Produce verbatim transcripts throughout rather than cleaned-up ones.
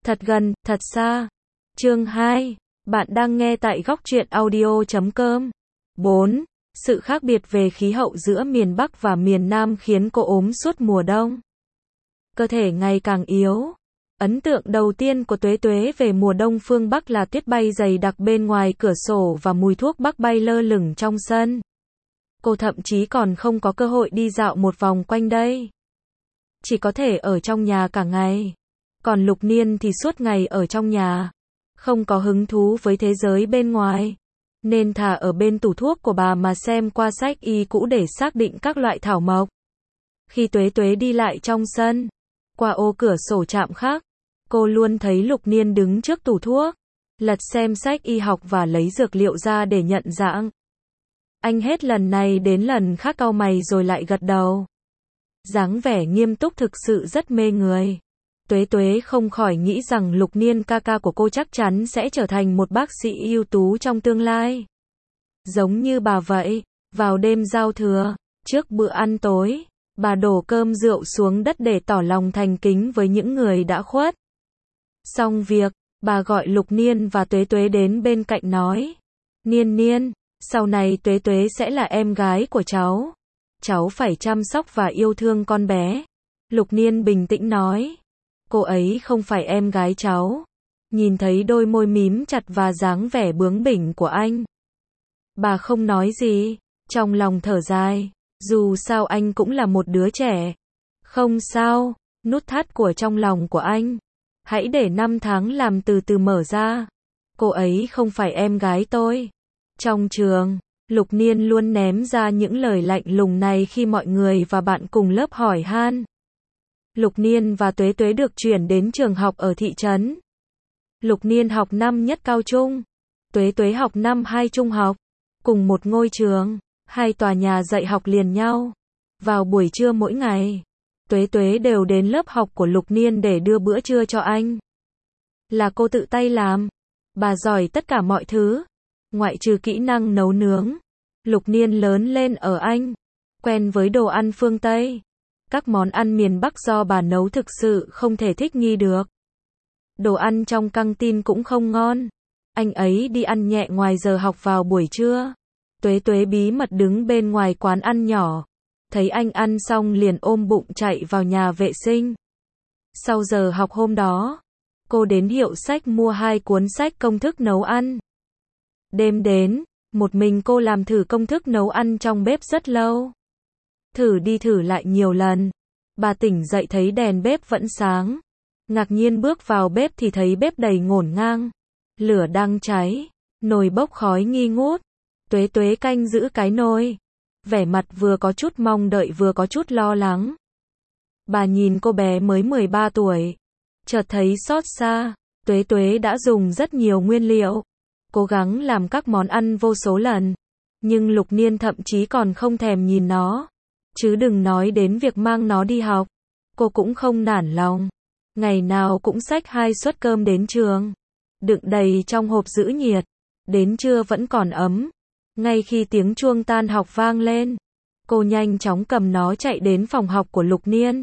Thật gần, thật xa. Chương hai. Bạn đang nghe tại góc truyện audio chấm com. bốn. Sự khác biệt về khí hậu giữa miền Bắc và miền Nam khiến cô ốm suốt mùa đông. Cơ thể ngày càng yếu. Ấn tượng đầu tiên của Tuế Tuế về mùa đông phương Bắc là tuyết bay dày đặc bên ngoài cửa sổ và mùi thuốc bắc bay lơ lửng trong sân. Cô thậm chí còn không có cơ hội đi dạo một vòng quanh đây. Chỉ có thể ở trong nhà cả ngày. Còn Lục Niên thì suốt ngày ở trong nhà. Không có hứng thú với thế giới bên ngoài. Nên thà ở bên tủ thuốc của bà mà xem qua sách y cũ để xác định các loại thảo mộc. Khi Tuế Tuế đi lại trong sân, qua ô cửa sổ chạm khắc, cô luôn thấy Lục Niên đứng trước tủ thuốc, lật xem sách y học và lấy dược liệu ra để nhận dạng. Anh hết lần này đến lần khác cau mày rồi lại gật đầu. Dáng vẻ nghiêm túc thực sự rất mê người. Tuế Tuế không khỏi nghĩ rằng Lục Niên ca ca của cô chắc chắn sẽ trở thành một bác sĩ ưu tú trong tương lai. Giống như bà vậy, vào đêm giao thừa, trước bữa ăn tối, bà đổ cơm rượu xuống đất để tỏ lòng thành kính với những người đã khuất. Xong việc, bà gọi Lục Niên và Tuế Tuế đến bên cạnh nói: Niên Niên, sau này Tuế Tuế sẽ là em gái của cháu. Cháu phải chăm sóc và yêu thương con bé. Lục Niên bình tĩnh nói: Cô ấy không phải em gái cháu. Nhìn thấy đôi môi mím chặt và dáng vẻ bướng bỉnh của anh, bà không nói gì, trong lòng thở dài. Dù sao anh cũng là một đứa trẻ. Không sao, nút thắt của trong lòng của anh, hãy để năm tháng làm từ từ mở ra. Cô ấy không phải em gái tôi. Trong trường, Lục Niên luôn ném ra những lời lạnh lùng này khi mọi người và bạn cùng lớp hỏi han. Lục Niên và Tuế Tuế được chuyển đến trường học ở thị trấn. Lục Niên học năm nhất cao trung, Tuế Tuế học năm hai trung học, cùng một ngôi trường, hai tòa nhà dạy học liền nhau. Vào buổi trưa mỗi ngày, Tuế Tuế đều đến lớp học của Lục Niên để đưa bữa trưa cho anh. Là cô tự tay làm. Bà giỏi tất cả mọi thứ, ngoại trừ kỹ năng nấu nướng. Lục Niên lớn lên ở Anh, quen với đồ ăn phương Tây. Các món ăn miền Bắc do bà nấu thực sự không thể thích nghi được. Đồ ăn trong căng tin cũng không ngon. Anh ấy đi ăn nhẹ ngoài giờ học vào buổi trưa. Tuế Tuế bí mật đứng bên ngoài quán ăn nhỏ. Thấy anh ăn xong liền ôm bụng chạy vào nhà vệ sinh. Sau giờ học hôm đó, cô đến hiệu sách mua hai cuốn sách công thức nấu ăn. Đêm đến, một mình cô làm thử công thức nấu ăn trong bếp rất lâu. Thử đi thử lại nhiều lần. Bà tỉnh dậy thấy đèn bếp vẫn sáng. Ngạc nhiên bước vào bếp thì thấy bếp đầy ngổn ngang. Lửa đang cháy, nồi bốc khói nghi ngút. Tuế Tuế canh giữ cái nồi. Vẻ mặt vừa có chút mong đợi vừa có chút lo lắng. Bà nhìn cô bé mới mười ba tuổi. Chợt thấy xót xa. Tuế Tuế đã dùng rất nhiều nguyên liệu. Cố gắng làm các món ăn vô số lần. Nhưng Lục Niên thậm chí còn không thèm nhìn nó. Chứ đừng nói đến việc mang nó đi học. Cô cũng không nản lòng. Ngày nào cũng xách hai suất cơm đến trường. Đựng đầy trong hộp giữ nhiệt. Đến trưa vẫn còn ấm. Ngay khi tiếng chuông tan học vang lên, cô nhanh chóng cầm nó chạy đến phòng học của Lục Niên.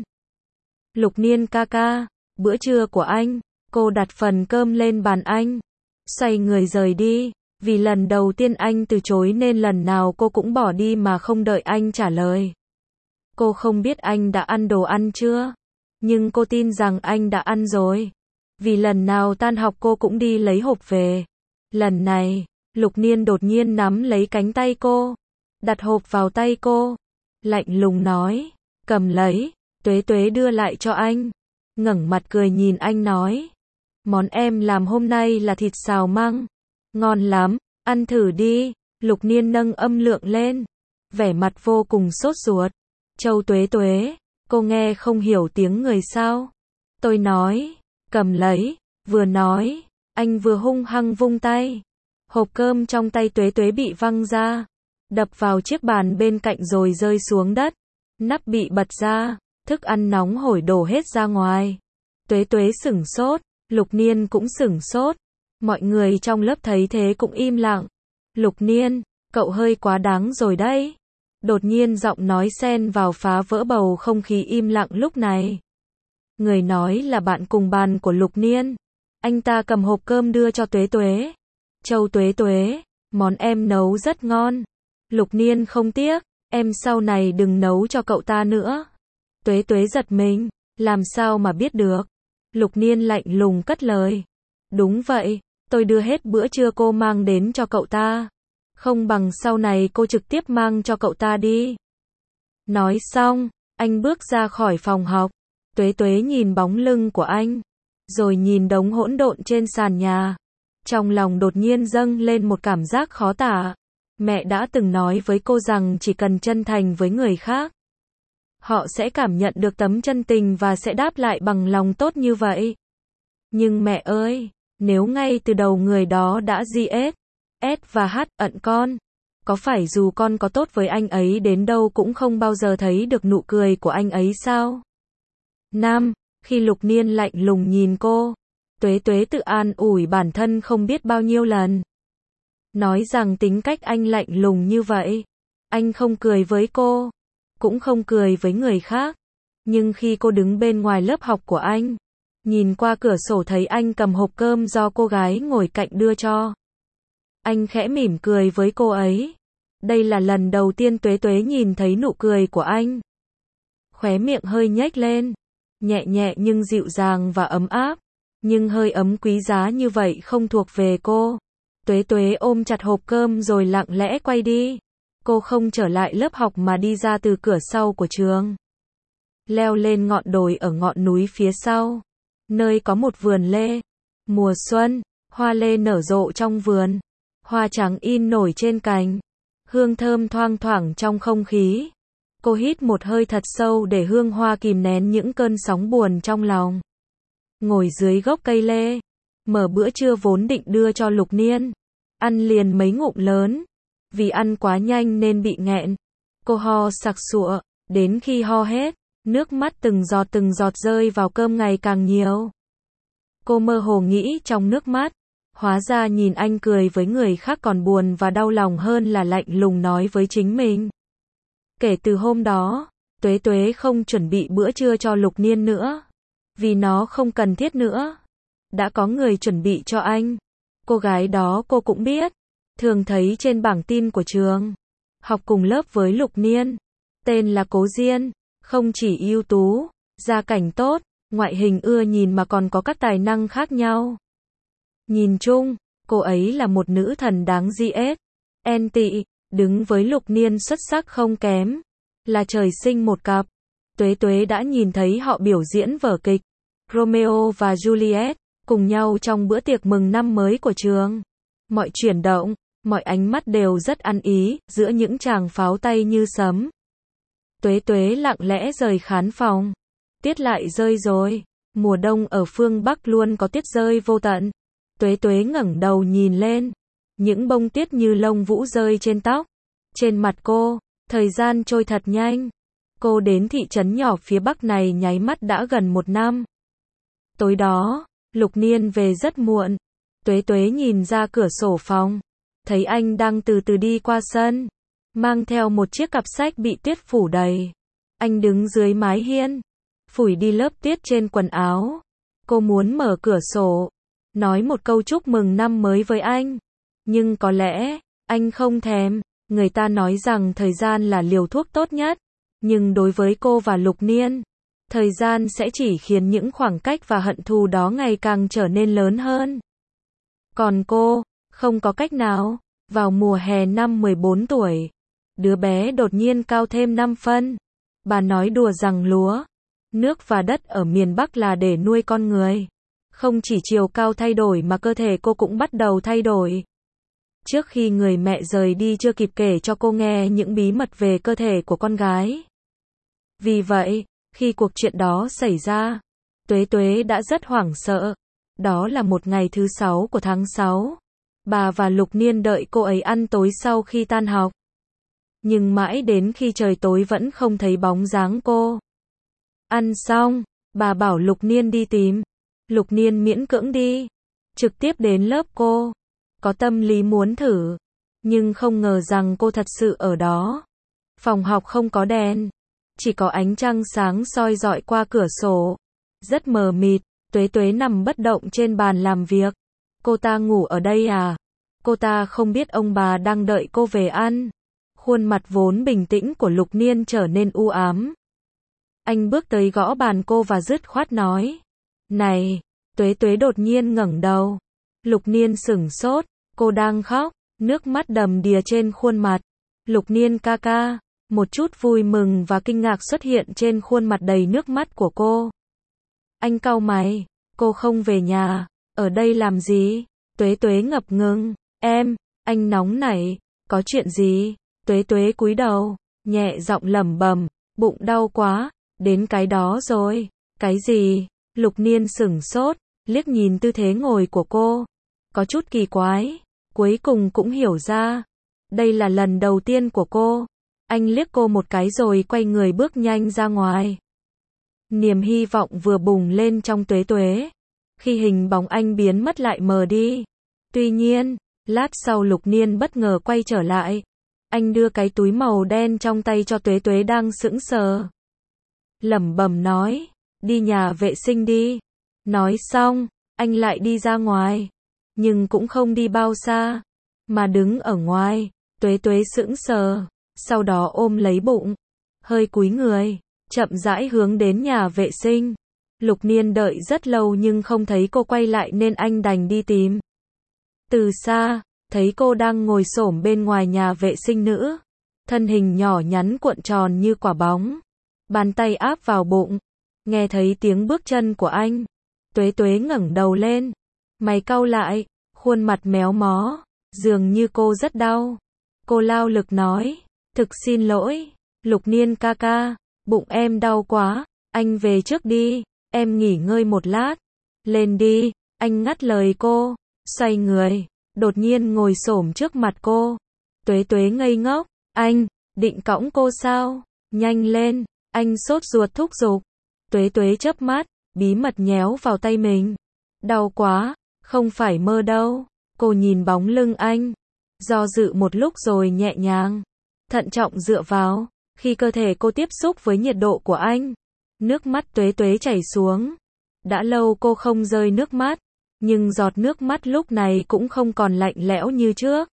Lục Niên ca ca, bữa trưa của anh. Cô đặt phần cơm lên bàn anh. Xoay người rời đi. Vì lần đầu tiên anh từ chối nên lần nào cô cũng bỏ đi mà không đợi anh trả lời. Cô không biết anh đã ăn đồ ăn chưa, nhưng cô tin rằng anh đã ăn rồi. Vì lần nào tan học cô cũng đi lấy hộp về. Lần này, Lục Niên đột nhiên nắm lấy cánh tay cô, đặt hộp vào tay cô, lạnh lùng nói: Cầm lấy. Tuế Tuế đưa lại cho anh, ngẩng mặt cười nhìn anh nói: Món em làm hôm nay là thịt xào măng. Ngon lắm, ăn thử đi. Lục Niên nâng âm lượng lên, vẻ mặt vô cùng sốt ruột. Châu Tuế Tuế, cô nghe không hiểu tiếng người sao? Tôi nói, cầm lấy. Vừa nói, anh vừa hung hăng vung tay. Hộp cơm trong tay Tuế Tuế bị văng ra, đập vào chiếc bàn bên cạnh rồi rơi xuống đất. Nắp bị bật ra, thức ăn nóng hổi đổ hết ra ngoài. Tuế Tuế sửng sốt, Lục Niên cũng sửng sốt. Mọi người trong lớp thấy thế cũng im lặng. Lục Niên, cậu hơi quá đáng rồi đấy. Đột nhiên giọng nói xen vào phá vỡ bầu không khí im lặng lúc này. Người nói là bạn cùng bàn của Lục Niên. Anh ta cầm hộp cơm đưa cho Tuế Tuế. Châu Tuế Tuế, món em nấu rất ngon. Lục Niên không tiếc, em sau này đừng nấu cho cậu ta nữa. Tuế Tuế giật mình, làm sao mà biết được. Lục Niên lạnh lùng cất lời. Đúng vậy, tôi đưa hết bữa trưa cô mang đến cho cậu ta. Không bằng sau này cô trực tiếp mang cho cậu ta đi. Nói xong, anh bước ra khỏi phòng học. Tuế Tuế nhìn bóng lưng của anh, rồi nhìn đống hỗn độn trên sàn nhà. Trong lòng đột nhiên dâng lên một cảm giác khó tả. Mẹ đã từng nói với cô rằng chỉ cần chân thành với người khác, họ sẽ cảm nhận được tấm chân tình và sẽ đáp lại bằng lòng tốt như vậy. Nhưng mẹ ơi, nếu ngay từ đầu người đó đã gi ét, S và H ận con, có phải dù con có tốt với anh ấy đến đâu cũng không bao giờ thấy được nụ cười của anh ấy sao? Năm, khi Lục Niên lạnh lùng nhìn cô, Tuế Tuế tự an ủi bản thân không biết bao nhiêu lần. Nói rằng tính cách anh lạnh lùng như vậy, anh không cười với cô, cũng không cười với người khác. Nhưng khi cô đứng bên ngoài lớp học của anh, nhìn qua cửa sổ thấy anh cầm hộp cơm do cô gái ngồi cạnh đưa cho, anh khẽ mỉm cười với cô ấy. Đây là lần đầu tiên Tuế Tuế nhìn thấy nụ cười của anh. Khóe miệng hơi nhếch lên, nhẹ nhẹ nhưng dịu dàng và ấm áp. Nhưng hơi ấm quý giá như vậy không thuộc về cô. Tuế Tuế ôm chặt hộp cơm rồi lặng lẽ quay đi. Cô không trở lại lớp học mà đi ra từ cửa sau của trường. Leo lên ngọn đồi ở ngọn núi phía sau, nơi có một vườn lê. Mùa xuân, hoa lê nở rộ trong vườn. Hoa trắng in nổi trên cành. Hương thơm thoang thoảng trong không khí. Cô hít một hơi thật sâu để hương hoa kìm nén những cơn sóng buồn trong lòng. Ngồi dưới gốc cây lê, mở bữa trưa vốn định đưa cho Lục Niên. Ăn liền mấy ngụm lớn. Vì ăn quá nhanh nên bị nghẹn. Cô ho sặc sụa, đến khi ho hết, nước mắt từng giọt từng giọt rơi vào cơm ngày càng nhiều. Cô mơ hồ nghĩ trong nước mắt, hóa ra nhìn anh cười với người khác còn buồn và đau lòng hơn là lạnh lùng nói với chính mình. Kể từ hôm đó, Tuế Tuế không chuẩn bị bữa trưa cho Lục Niên nữa. Vì nó không cần thiết nữa. Đã có người chuẩn bị cho anh. Cô gái đó cô cũng biết. Thường thấy trên bảng tin của trường. Học cùng lớp với Lục Niên. Tên là Cố Diên. Không chỉ ưu tú, gia cảnh tốt, ngoại hình ưa nhìn mà còn có các tài năng khác nhau. Nhìn chung, cô ấy là một nữ thần đáng gi ét. En tị, đứng với Lục Niên xuất sắc không kém. Là trời sinh một cặp. Tuế Tuế đã nhìn thấy họ biểu diễn vở kịch Romeo và Juliet cùng nhau trong bữa tiệc mừng năm mới của trường. Mọi chuyển động, mọi ánh mắt đều rất ăn ý, giữa những tràng pháo tay như sấm. Tuế Tuế lặng lẽ rời khán phòng. Tiết lại rơi rồi. Mùa đông ở phương Bắc luôn có tiết rơi vô tận. Tuế Tuế ngẩng đầu nhìn lên. Những bông tiết như lông vũ rơi trên tóc. Trên mặt cô, thời gian trôi thật nhanh. Cô đến thị trấn nhỏ phía Bắc này nháy mắt đã gần một năm. Tối đó, Lục Niên về rất muộn. Tuế Tuế nhìn ra cửa sổ phòng. Thấy anh đang từ từ đi qua sân. Mang theo một chiếc cặp sách bị tuyết phủ đầy. Anh đứng dưới mái hiên. Phủi đi lớp tuyết trên quần áo. Cô muốn mở cửa sổ. Nói một câu chúc mừng năm mới với anh. Nhưng có lẽ, anh không thèm. Người ta nói rằng thời gian là liều thuốc tốt nhất. Nhưng đối với cô và Lục Niên, thời gian sẽ chỉ khiến những khoảng cách và hận thù đó ngày càng trở nên lớn hơn. Còn cô, không có cách nào. Vào mùa hè năm mười bốn tuổi, đứa bé đột nhiên cao thêm năm phân. Bà nói đùa rằng lúa, nước và đất ở miền Bắc là để nuôi con người. Không chỉ chiều cao thay đổi mà cơ thể cô cũng bắt đầu thay đổi. Trước khi người mẹ rời đi chưa kịp kể cho cô nghe những bí mật về cơ thể của con gái. Vì vậy, khi cuộc chuyện đó xảy ra, Tuế Tuế đã rất hoảng sợ. Đó là một ngày thứ sáu của tháng sáu. Bà và Lục Niên đợi cô ấy ăn tối sau khi tan học. Nhưng mãi đến khi trời tối vẫn không thấy bóng dáng cô. Ăn xong, bà bảo Lục Niên đi tìm. Lục Niên miễn cưỡng đi. Trực tiếp đến lớp cô. Có tâm lý muốn thử. Nhưng không ngờ rằng cô thật sự ở đó. Phòng học không có đèn. Chỉ có ánh trăng sáng soi rọi qua cửa sổ. Rất mờ mịt. Tuế Tuế nằm bất động trên bàn làm việc. Cô ta ngủ ở đây à? Cô ta không biết ông bà đang đợi cô về ăn. Khuôn mặt vốn bình tĩnh của Lục Niên trở nên u ám. Anh bước tới gõ bàn cô và dứt khoát nói. Này, Tuế Tuế đột nhiên ngẩng đầu. Lục Niên sửng sốt, cô đang khóc, nước mắt đầm đìa trên khuôn mặt. Lục Niên ca ca, một chút vui mừng và kinh ngạc xuất hiện trên khuôn mặt đầy nước mắt của cô. Anh cau mày, cô không về nhà, ở đây làm gì? Tuế Tuế ngập ngừng, em, anh nóng nảy, có chuyện gì? Tuế Tuế cúi đầu, nhẹ giọng lẩm bẩm, bụng đau quá, đến cái đó rồi. Cái gì? Lục Niên sửng sốt, liếc nhìn tư thế ngồi của cô, có chút kỳ quái, cuối cùng cũng hiểu ra. Đây là lần đầu tiên của cô. Anh liếc cô một cái rồi quay người bước nhanh ra ngoài. Niềm hy vọng vừa bùng lên trong Tuế Tuế. Khi hình bóng anh biến mất lại mờ đi. Tuy nhiên, lát sau Lục Niên bất ngờ quay trở lại. Anh đưa cái túi màu đen trong tay cho Tuế Tuế đang sững sờ. Lẩm bẩm nói, đi nhà vệ sinh đi. Nói xong, anh lại đi ra ngoài. Nhưng cũng không đi bao xa, mà đứng ở ngoài. Tuế Tuế sững sờ, sau đó ôm lấy bụng, hơi cúi người, chậm rãi hướng đến nhà vệ sinh. Lục Niên đợi rất lâu nhưng không thấy cô quay lại nên anh đành đi tìm. Từ xa, thấy cô đang ngồi xổm bên ngoài nhà vệ sinh nữ, thân hình nhỏ nhắn cuộn tròn như quả bóng, bàn tay áp vào bụng. Nghe thấy tiếng bước chân của anh, Tuế Tuế ngẩng đầu lên, mày cau lại, khuôn mặt méo mó, dường như cô rất đau. Cô lao lực nói, thực xin lỗi, Lục Niên ca ca, bụng em đau quá, anh về trước đi, em nghỉ ngơi một lát. Lên đi, anh ngắt lời cô, xoay người, đột nhiên ngồi xổm trước mặt cô. Tuế Tuế ngây ngốc, anh, định cõng cô sao? Nhanh lên, anh sốt ruột thúc giục. Tuế Tuế chớp mắt, bí mật nhéo vào tay mình. Đau quá, không phải mơ đâu. Cô nhìn bóng lưng anh, do dự một lúc rồi nhẹ nhàng, thận trọng dựa vào. Khi cơ thể cô tiếp xúc với nhiệt độ của anh, nước mắt Tuế Tuế chảy xuống. Đã lâu cô không rơi nước mắt, nhưng giọt nước mắt lúc này cũng không còn lạnh lẽo như trước.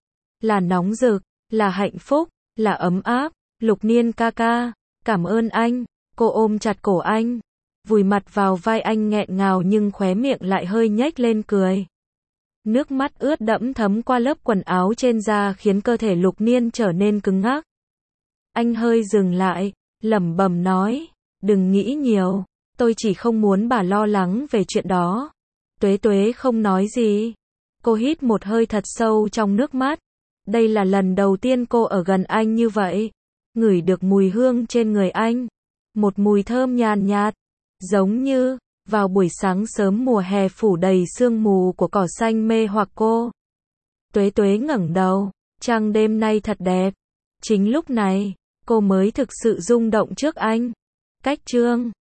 Là nóng rực, là hạnh phúc, là ấm áp. Lục Niên ca ca, cảm ơn anh. Cô ôm chặt cổ anh, vùi mặt vào vai anh nghẹn ngào nhưng khóe miệng lại hơi nhếch lên cười. Nước mắt ướt đẫm thấm qua lớp quần áo trên da khiến cơ thể Lục Niên trở nên cứng ngắc. Anh hơi dừng lại, lẩm bẩm nói, đừng nghĩ nhiều, tôi chỉ không muốn bà lo lắng về chuyện đó. Tuế Tuế không nói gì. Cô hít một hơi thật sâu trong nước mắt. Đây là lần đầu tiên cô ở gần anh như vậy. Ngửi được mùi hương trên người anh. Một mùi thơm nhàn nhạt, giống như vào buổi sáng sớm mùa hè phủ đầy sương mù của cỏ xanh mê hoặc cô. Tuế Tuế ngẩng đầu, trăng đêm nay thật đẹp. Chính lúc này, cô mới thực sự rung động trước anh. Cách chương